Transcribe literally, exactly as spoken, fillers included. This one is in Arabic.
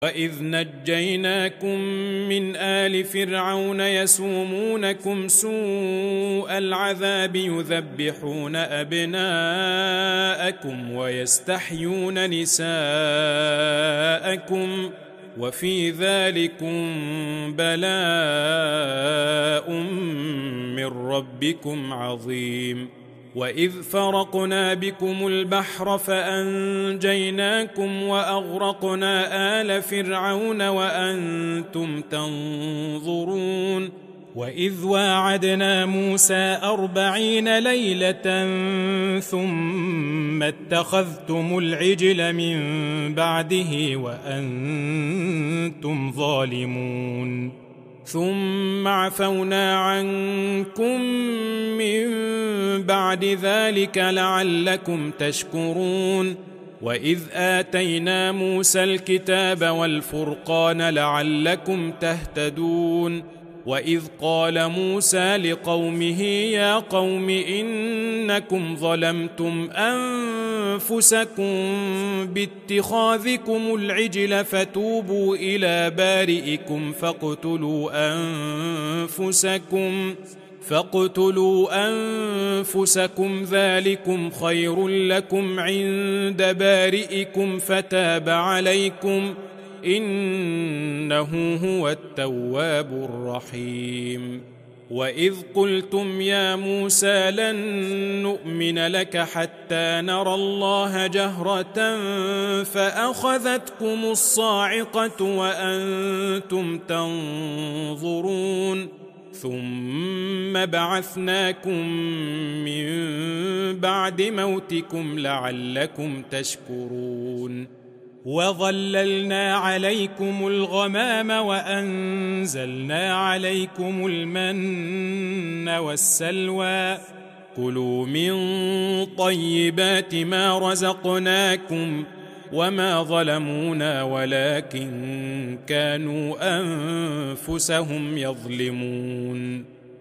وإذ نجيناكم من آل فرعون يسومونكم سوء العذاب يذبحون أبناءكم ويستحيون نساءكم وفي ذلكم بلاء من ربكم عظيم. وإذ فرقنا بكم البحر فأنجيناكم وأغرقنا آل فرعون وأنتم تنظرون. وإذ واعدنا موسى أربعين ليلة ثم اتخذتم العجل من بعده وأنتم ظالمون. ثم عفونا عنكم من بعد ذلك لعلكم تشكرون. وإذ آتينا موسى الكتاب والفرقان لعلكم تهتدون. وإذ قال موسى لقومه يا قوم إنكم ظلمتم أنفسكم باتخاذكم العجل فتوبوا إلى بارئكم فاقتلوا أنفسكم فاقتلوا أنفسكم ذلكم خير لكم عند بارئكم فتاب عليكم إنه هو التواب الرحيم. وإذ قلتم يا موسى لن نؤمن لك حتى نرى الله جهرة فأخذتكم الصاعقة وأنتم تنظرون. ثم بعثناكم من بعد موتكم لعلكم تشكرون. وظللنا عليكم الغمام وأنزلنا عليكم المن والسلوى كلوا من طيبات ما رزقناكم وما ظلمونا ولكن كانوا أنفسهم يظلمون.